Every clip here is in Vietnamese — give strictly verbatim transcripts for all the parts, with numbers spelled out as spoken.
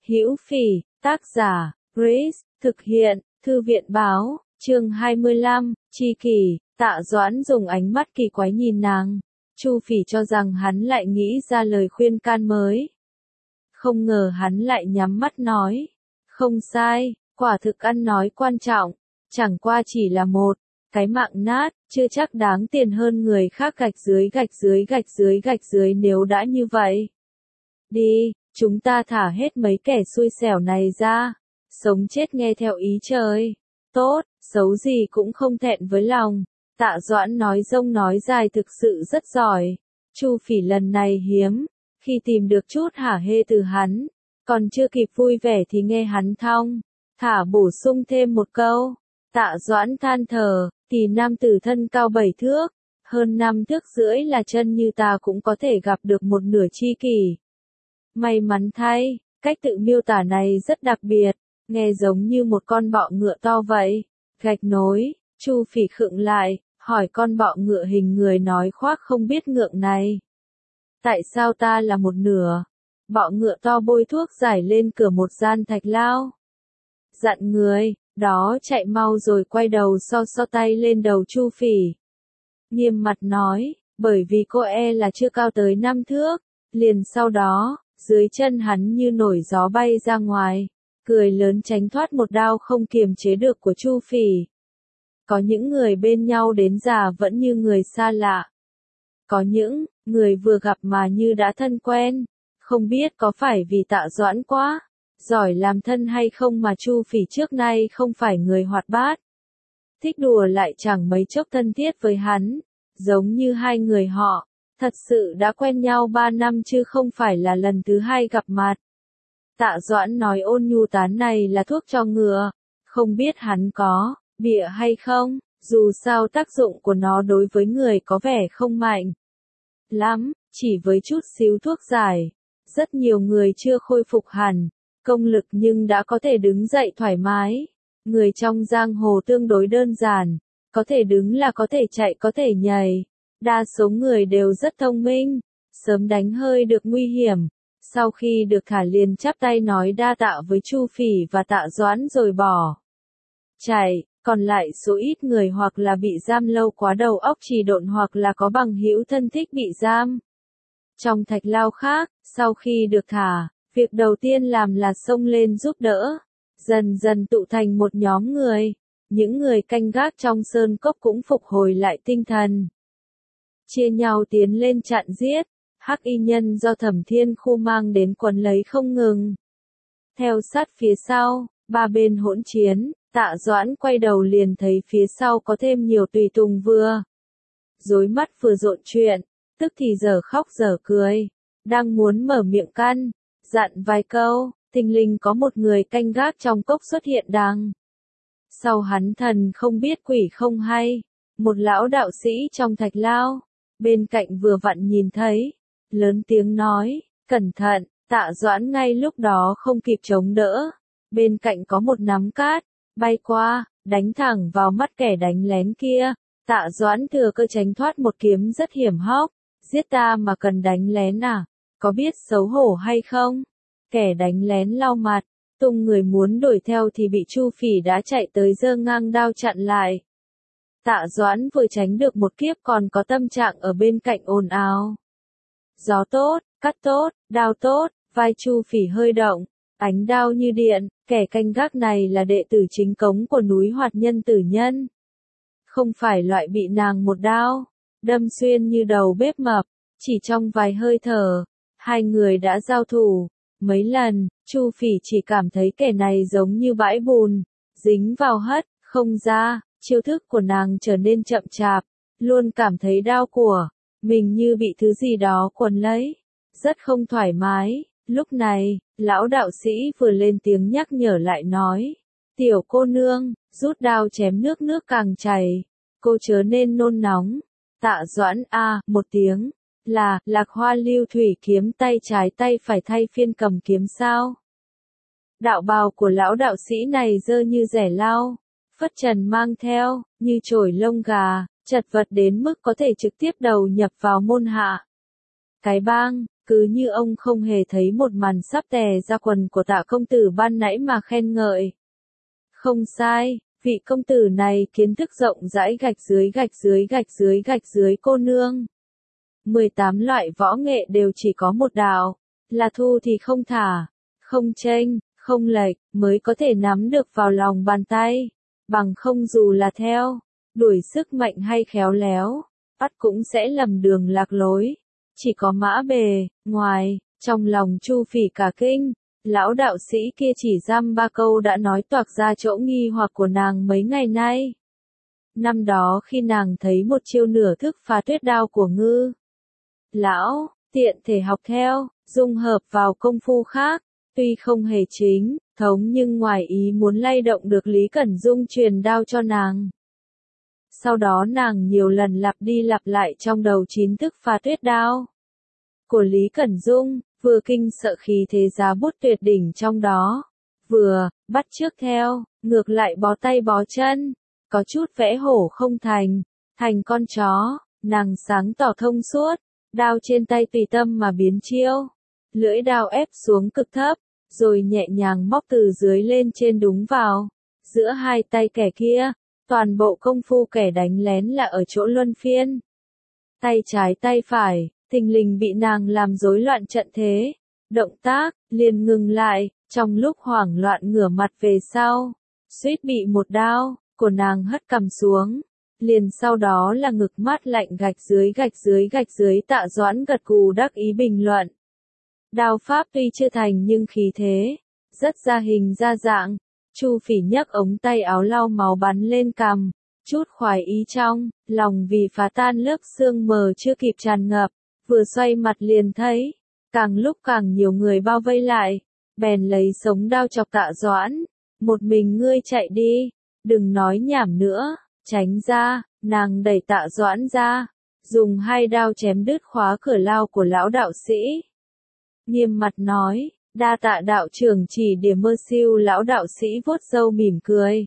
Hữu Phỉ, tác giả, Grace, thực hiện, Thư viện báo, chương hai mươi lăm, Tri Kỷ, Tạ Doãn dùng ánh mắt kỳ quái nhìn nàng. Chu Phỉ cho rằng hắn lại nghĩ ra lời khuyên can mới. Không ngờ hắn lại nhắm mắt nói. Không sai, quả thực ăn nói quan trọng, chẳng qua chỉ là một cái mạng nát, chưa chắc đáng tiền hơn người khác gạch dưới gạch dưới gạch dưới gạch dưới nếu đã như vậy. Đi, chúng ta thả hết mấy kẻ xui xẻo này ra, sống chết nghe theo ý trời. Tốt, xấu gì cũng không thẹn với lòng. Tạ Doãn nói rông nói dài thực sự rất giỏi. Chu Phỉ lần này hiếm khi tìm được chút hả hê từ hắn, còn chưa kịp vui vẻ thì nghe hắn thong thả bổ sung thêm một câu. Tạ Doãn than thở, thì nam tử thân cao bảy thước, hơn năm thước rưỡi là chân như ta cũng có thể gặp được một nửa tri kỷ. May mắn thay, cách tự miêu tả này rất đặc biệt, nghe giống như một con bọ ngựa to vậy. Gạch nối, Chu Phỉ khựng lại, hỏi con bọ ngựa hình người nói khoác không biết ngượng này. Tại sao ta là một nửa? Bọ ngựa to bôi thuốc giải lên cửa một gian thạch lao. Dặn người, đó chạy mau rồi quay đầu so so tay lên đầu Chu Phỉ. Nghiêm mặt nói, bởi vì cô e là chưa cao tới năm thước, liền sau đó, dưới chân hắn như nổi gió bay ra ngoài, cười lớn tránh thoát một đao không kiềm chế được của Chu Phỉ. Có những người bên nhau đến già vẫn như người xa lạ. Có những người vừa gặp mà như đã thân quen. Không biết có phải vì Tạ Doãn quá giỏi làm thân hay không mà Chu Phỉ trước nay không phải người hoạt bát. Thích đùa lại chẳng mấy chốc thân thiết với hắn, giống như hai người họ thật sự đã quen nhau ba năm chứ không phải là lần thứ hai gặp mặt. Tạ Doãn nói ôn nhu tán này là thuốc cho ngựa, không biết hắn có bịa hay không, dù sao tác dụng của nó đối với người có vẻ không mạnh lắm, chỉ với chút xíu thuốc giải. Rất nhiều người chưa khôi phục hẳn công lực nhưng đã có thể đứng dậy thoải mái. Người trong giang hồ tương đối đơn giản, có thể đứng là có thể chạy có thể nhảy. Đa số người đều rất thông minh, sớm đánh hơi được nguy hiểm. Sau khi được thả liền chắp tay nói đa tạ với Chu Phỉ và Tạ Doãn rồi bỏ chạy. Còn lại số ít người hoặc là bị giam lâu quá đầu óc trì độn hoặc là có bằng hữu thân thích bị giam trong thạch lao khác. Sau khi được thả, việc đầu tiên làm là xông lên giúp đỡ, dần dần tụ thành một nhóm người. Những người canh gác trong sơn cốc cũng phục hồi lại tinh thần, chia nhau tiến lên chặn giết hắc y nhân do Thẩm Thiên Khu mang đến quấn lấy không ngừng. Theo sát phía sau, ba bên hỗn chiến. Tạ Doãn quay đầu liền thấy phía sau có thêm nhiều tùy tùng vừa rối mắt vừa rộn chuyện, tức thì giờ khóc giờ cười, đang muốn mở miệng căn dặn vài câu, thình lình có một người canh gác trong cốc xuất hiện đằng sau hắn. Thần không biết quỷ không hay, một lão đạo sĩ trong thạch lao bên cạnh vừa vặn nhìn thấy, lớn tiếng nói, cẩn thận. Tạ Doãn ngay lúc đó không kịp chống đỡ, bên cạnh có một nắm cát bay qua, đánh thẳng vào mắt kẻ đánh lén kia. Tạ Doãn thừa cơ tránh thoát một kiếm rất hiểm hóc. Giết ta mà cần đánh lén à? Có biết xấu hổ hay không? Kẻ đánh lén lau mặt, tung người muốn đuổi theo thì bị Chu Phỉ đã chạy tới giơ ngang đao chặn lại. Tạ Doãn vừa tránh được một kiếp còn có tâm trạng ở bên cạnh ồn ào. Gió tốt, cắt tốt, đao tốt, vai Chu Phỉ hơi động. Ánh đao như điện, kẻ canh gác này là đệ tử chính cống của núi Hoạt Nhân Tử Nhân. Không phải loại bị nàng một đao đâm xuyên như đầu bếp mập, chỉ trong vài hơi thở, hai người đã giao thủ mấy lần. Chu Phỉ chỉ cảm thấy kẻ này giống như bãi bùn, dính vào hất không ra. Chiêu thức của nàng trở nên chậm chạp, luôn cảm thấy đao của mình như bị thứ gì đó quấn lấy, rất không thoải mái. Lúc này, lão đạo sĩ vừa lên tiếng nhắc nhở lại nói, tiểu cô nương, rút đao chém nước nước càng chảy, cô chớ nên nôn nóng. Tạ Doãn a à, một tiếng, là, Lạc Hoa Lưu Thủy kiếm tay trái tay phải thay phiên cầm kiếm sao? Đạo bào của lão đạo sĩ này dơ như rẻ lau, phất trần mang theo, như chổi lông gà, chật vật đến mức có thể trực tiếp đầu nhập vào môn hạ. Cái bang, cứ như ông không hề thấy một màn sắp tè ra quần của Tạ công tử ban nãy mà khen ngợi. Không sai, vị công tử này kiến thức rộng rãi gạch dưới gạch dưới gạch dưới gạch dưới cô nương. mười tám loại võ nghệ đều chỉ có một đạo, là thu thì không thả, không chênh, không lệch, mới có thể nắm được vào lòng bàn tay, bằng không dù là theo, đuổi sức mạnh hay khéo léo, bắt cũng sẽ lầm đường lạc lối. Chỉ có mã bề, ngoài, trong lòng Chu Phỉ cả kinh, lão đạo sĩ kia chỉ dăm ba câu đã nói toạc ra chỗ nghi hoặc của nàng mấy ngày nay. Năm đó khi nàng thấy một chiêu nửa thức phá tuyết đao của Ngư lão, tiện thể học theo, dung hợp vào công phu khác, tuy không hề chính thống nhưng ngoài ý muốn lay động được Lý Cẩn Dung truyền đao cho nàng. Sau đó nàng nhiều lần lặp đi lặp lại trong đầu chín thức phá tuyết đao của Lý Cẩn Dung, vừa kinh sợ khí thế giá bút tuyệt đỉnh trong đó, vừa bắt chước theo, ngược lại bó tay bó chân, có chút vẽ hổ không thành, thành con chó, nàng sáng tỏ thông suốt, đao trên tay tùy tâm mà biến chiêu, lưỡi đao ép xuống cực thấp, rồi nhẹ nhàng móc từ dưới lên trên đúng vào giữa hai tay kẻ kia. Toàn bộ công phu kẻ đánh lén là ở chỗ luân phiên. Tay trái tay phải, thình lình bị nàng làm rối loạn trận thế. Động tác, liền ngừng lại, trong lúc hoảng loạn ngửa mặt về sau. Suýt bị một đao, của nàng hất cầm xuống. Liền sau đó là ngực mát lạnh gạch dưới gạch dưới gạch dưới Tạ Doãn gật gù đắc ý bình luận. Đao pháp tuy chưa thành nhưng khí thế, rất ra hình ra dạng. Chu Phỉ nhấc ống tay áo lau máu bắn lên cằm, chút khoái ý trong lòng vì phá tan lớp sương mờ chưa kịp tràn ngập, vừa xoay mặt liền thấy, càng lúc càng nhiều người bao vây lại, bèn lấy sống đao chọc Tạ Doãn, một mình ngươi chạy đi, đừng nói nhảm nữa, tránh ra, nàng đẩy Tạ Doãn ra, dùng hai đao chém đứt khóa cửa lao của lão đạo sĩ. Nghiêm mặt nói. Đa tạ đạo trưởng chỉ điểm mơ siêu lão đạo sĩ vuốt râu mỉm cười.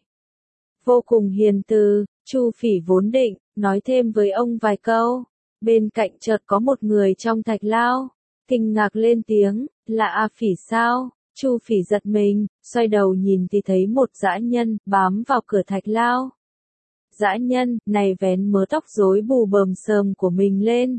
Vô cùng hiền từ, Chu Phỉ vốn định, nói thêm với ông vài câu. Bên cạnh chợt có một người trong thạch lao, kinh ngạc lên tiếng, là A Phỉ sao? Chu Phỉ giật mình, xoay đầu nhìn thì thấy một dã nhân, bám vào cửa thạch lao. Dã nhân, này vén mớ tóc rối bù bờm sờm của mình lên.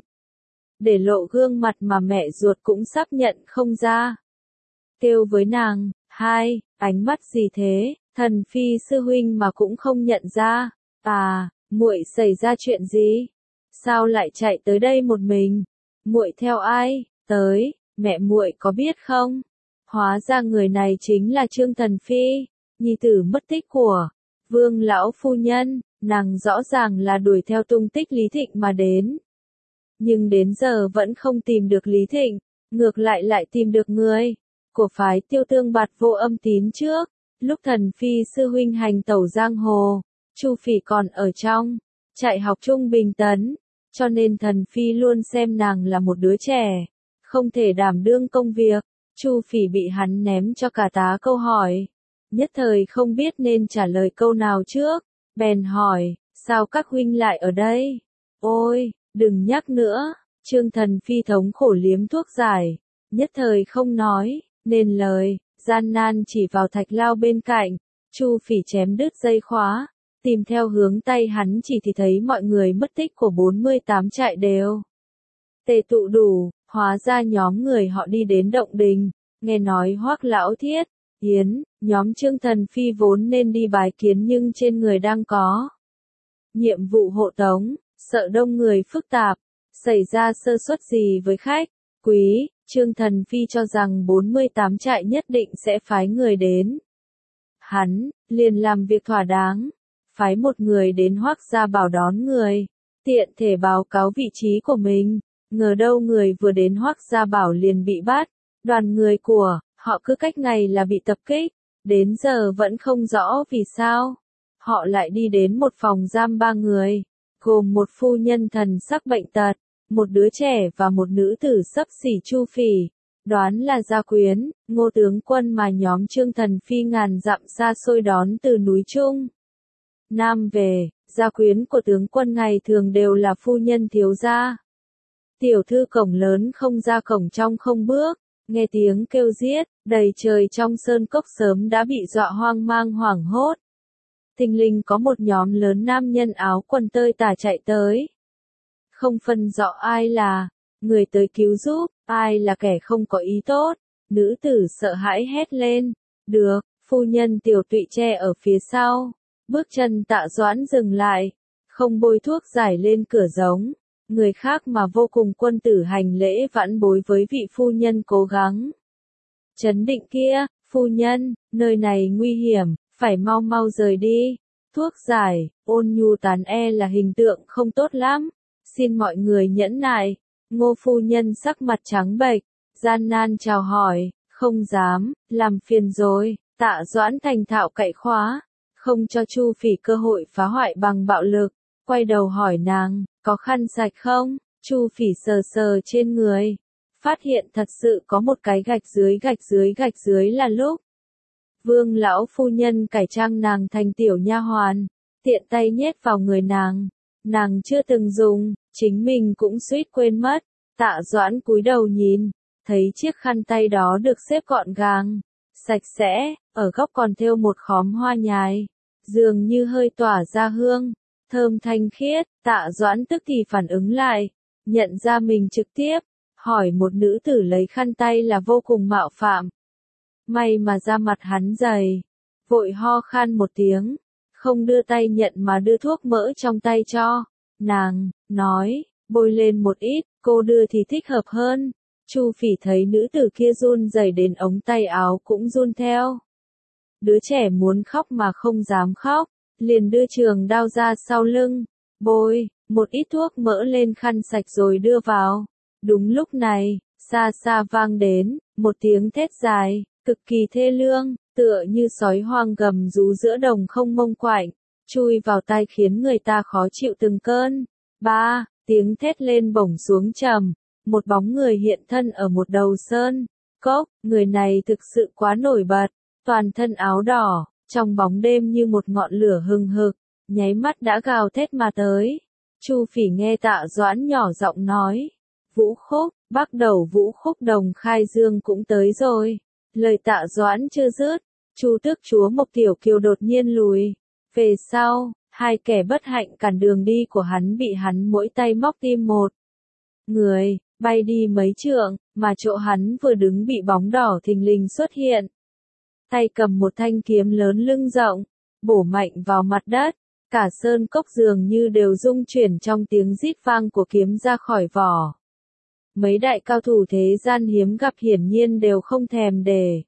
Để lộ gương mặt mà mẹ ruột cũng sắp nhận không ra. Kêu với nàng, hai, ánh mắt gì thế, thần phi sư huynh mà cũng không nhận ra, à, muội xảy ra chuyện gì? Sao lại chạy tới đây một mình? Muội theo ai? Tới, mẹ muội có biết không? Hóa ra người này chính là Trương Thần Phi, nhi tử mất tích của Vương lão phu nhân, nàng rõ ràng là đuổi theo tung tích Lý Thịnh mà đến. Nhưng đến giờ vẫn không tìm được Lý Thịnh, ngược lại lại tìm được người của phái Tiêu Tương Bạt Vô Âm Tín trước, lúc Thần Phi sư huynh hành tẩu giang hồ, Chu Phỉ còn ở trong trại học Trung Bình Tấn, cho nên Thần Phi luôn xem nàng là một đứa trẻ, không thể đảm đương công việc. Chu Phỉ bị hắn ném cho cả tá câu hỏi, nhất thời không biết nên trả lời câu nào trước, bèn hỏi, sao các huynh lại ở đây? Ôi, đừng nhắc nữa, Trương Thần Phi thống khổ liếm thuốc giải, nhất thời không nói nên lời, gian nan chỉ vào thạch lao bên cạnh. Chu Phỉ chém đứt dây khóa, tìm theo hướng tay hắn chỉ thì thấy mọi người mất tích của bốn mươi tám trại đều tề tụ đủ, hóa ra nhóm người họ đi đến động đình, nghe nói Hoắc lão thiết yến, nhóm Trương Thần Phi vốn nên đi bái kiến nhưng trên người đang có nhiệm vụ hộ tống, sợ đông người phức tạp, xảy ra sơ suất gì với khách quý. Trương Thần Phi cho rằng bốn mươi tám trại nhất định sẽ phái người đến. Hắn, liền làm việc thỏa đáng, phái một người đến Hoắc gia bảo đón người, tiện thể báo cáo vị trí của mình, ngờ đâu người vừa đến Hoắc gia bảo liền bị bắt, đoàn người của họ cứ cách ngày là bị tập kích, đến giờ vẫn không rõ vì sao. Họ lại đi đến một phòng giam ba người, gồm một phu nhân thần sắc bệnh tật, một đứa trẻ và một nữ tử xấp xỉ Chu Phỉ, đoán là gia quyến, Ngô tướng quân mà nhóm Trương Thần Phi ngàn dặm xa xôi đón từ núi Trung Nam về. Gia quyến của tướng quân ngày thường đều là phu nhân thiếu gia. Tiểu thư cổng lớn không ra cổng trong không bước, nghe tiếng kêu giết, đầy trời trong sơn cốc sớm đã bị dọa hoang mang hoảng hốt. Thình lình có một nhóm lớn nam nhân áo quần tơi tả chạy tới. Không phân rõ ai là người tới cứu giúp, ai là kẻ không có ý tốt. Nữ tử sợ hãi hét lên, được, phu nhân Tiểu Tụy che ở phía sau. Bước chân Tạ Doãn dừng lại, không bôi thuốc giải lên cửa giống. Người khác mà vô cùng quân tử hành lễ vãn bối với vị phu nhân cố gắng. Chấn định kia, phu nhân, nơi này nguy hiểm, phải mau mau rời đi. Thuốc giải, ôn nhu tán e là hình tượng không tốt lắm. Xin mọi người nhẫn nại. Ngô phu nhân sắc mặt trắng bệch, gian nan chào hỏi, không dám, làm phiền rồi. Tạ Doãn thành thạo cậy khóa, không cho Chu Phỉ cơ hội phá hoại bằng bạo lực. Quay đầu hỏi nàng, có khăn sạch không? Chu Phỉ sờ sờ trên người, phát hiện thật sự có một cái gạch dưới gạch dưới gạch dưới là lúc Vương lão phu nhân cải trang nàng thành tiểu nha hoàn, tiện tay nhét vào người nàng. Nàng chưa từng dùng, chính mình cũng suýt quên mất. Tạ Doãn cúi đầu nhìn, thấy chiếc khăn tay đó được xếp gọn gàng, sạch sẽ, ở góc còn thêu một khóm hoa nhài, dường như hơi tỏa ra hương, thơm thanh khiết. Tạ Doãn tức thì phản ứng lại, nhận ra mình trực tiếp hỏi một nữ tử lấy khăn tay là vô cùng mạo phạm. May mà da mặt hắn dày, vội ho khan một tiếng, không đưa tay nhận mà đưa thuốc mỡ trong tay cho nàng, nói, bôi lên một ít, cô đưa thì thích hợp hơn. Chu Phỉ thấy nữ tử kia run rẩy đến ống tay áo cũng run theo. Đứa trẻ muốn khóc mà không dám khóc, liền đưa trường đao ra sau lưng, bôi một ít thuốc mỡ lên khăn sạch rồi đưa vào. Đúng lúc này, xa xa vang đến một tiếng thét dài, cực kỳ thê lương, tựa như sói hoang gầm rú giữa đồng không mông quạnh, chui vào tai khiến người ta khó chịu từng cơn. Ba, tiếng thét lên bổng xuống trầm, một bóng người hiện thân ở một đầu sơn cốc. Người này thực sự quá nổi bật, toàn thân áo đỏ, trong bóng đêm như một ngọn lửa hừng hực, nháy mắt đã gào thét mà tới. Chu Phỉ nghe Tạ Doãn nhỏ giọng nói, Vũ Khúc, bắt đầu Vũ Khúc Đồng Khai Dương cũng tới rồi. Lời Tạ Doãn chưa dứt, Chu Tước Chúa Mộc Tiểu Kiều đột nhiên lùi về sau, hai kẻ bất hạnh cản đường đi của hắn bị hắn mỗi tay móc tim một người, bay đi mấy trượng, mà chỗ hắn vừa đứng bị bóng đỏ thình lình xuất hiện. Tay cầm một thanh kiếm lớn lưng rộng, bổ mạnh vào mặt đất, cả sơn cốc dường như đều rung chuyển trong tiếng rít vang của kiếm ra khỏi vỏ. Mấy đại cao thủ thế gian hiếm gặp hiển nhiên đều không thèm để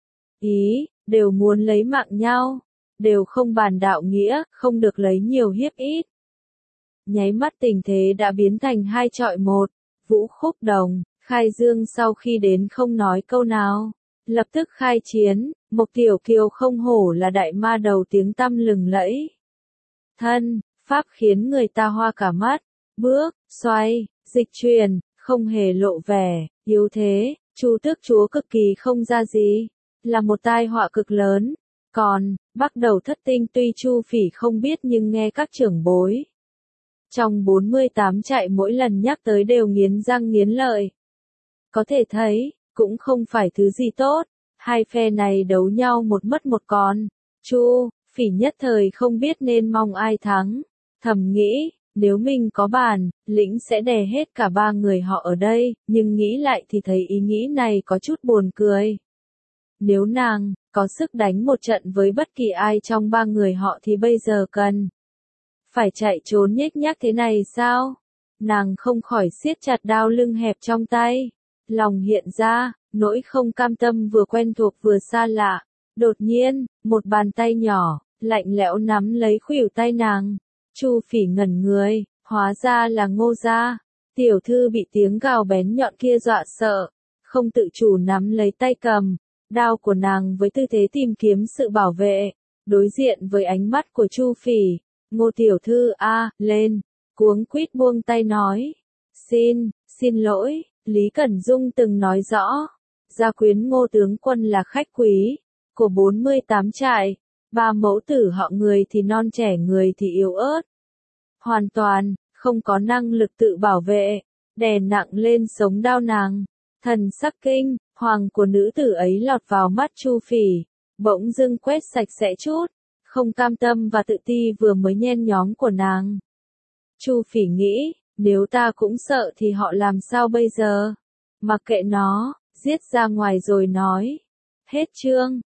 ý, đều muốn lấy mạng nhau, đều không bàn đạo nghĩa, không được lấy nhiều hiếp ít. Nháy mắt tình thế đã biến thành hai chọi một. Vũ Khúc Đồng, Khai Dương sau khi đến không nói câu nào, lập tức khai chiến. Mộc Tiểu Kiều không hổ là đại ma đầu tiếng tăm lừng lẫy. Thân, pháp khiến người ta hoa cả mắt, bước, xoay, dịch chuyển, không hề lộ vẻ yếu thế. Chu Tước Chúa cực kỳ không ra gì, là một tai họa cực lớn. Còn, bắt đầu thất tinh tuy Chu Phỉ không biết nhưng nghe các trưởng bối trong bốn mươi tám trại mỗi lần nhắc tới đều nghiến răng nghiến lợi. Có thể thấy, cũng không phải thứ gì tốt, hai phe này đấu nhau một mất một còn. Chu Phỉ nhất thời không biết nên mong ai thắng, thầm nghĩ, nếu mình có bàn, lĩnh sẽ đè hết cả ba người họ ở đây, nhưng nghĩ lại thì thấy ý nghĩ này có chút buồn cười. Nếu nàng có sức đánh một trận với bất kỳ ai trong ba người họ thì bây giờ cần phải chạy trốn nhếch nhác thế này sao? Nàng không khỏi siết chặt đao lưng hẹp trong tay. Lòng hiện ra, nỗi không cam tâm vừa quen thuộc vừa xa lạ. Đột nhiên, một bàn tay nhỏ, lạnh lẽo nắm lấy khuỷu tay nàng. Chu Phỉ ngẩn người, hóa ra là Ngô gia. Tiểu thư bị tiếng gào bén nhọn kia dọa sợ, không tự chủ nắm lấy tay cầm đao của nàng với tư thế tìm kiếm sự bảo vệ. Đối diện với ánh mắt của Chu Phỉ, Ngô tiểu thư a à, lên, cuống quýt buông tay nói, xin, xin lỗi, Lý Cẩn Dung từng nói rõ, gia quyến Ngô tướng quân là khách quý của bốn mươi tám trại, ba mẫu tử họ người thì non trẻ người thì yếu ớt, hoàn toàn không có năng lực tự bảo vệ. đè nặng lên sống đau nàng. Thần sắc kinh hoàng của nữ tử ấy lọt vào mắt Chu Phỉ, bỗng dưng quét sạch sẽ chút, không cam tâm và tự ti vừa mới nhen nhóm của nàng. Chu Phỉ nghĩ, nếu ta cũng sợ thì họ làm sao bây giờ? Mặc kệ nó, giết ra ngoài rồi nói. Hết chương.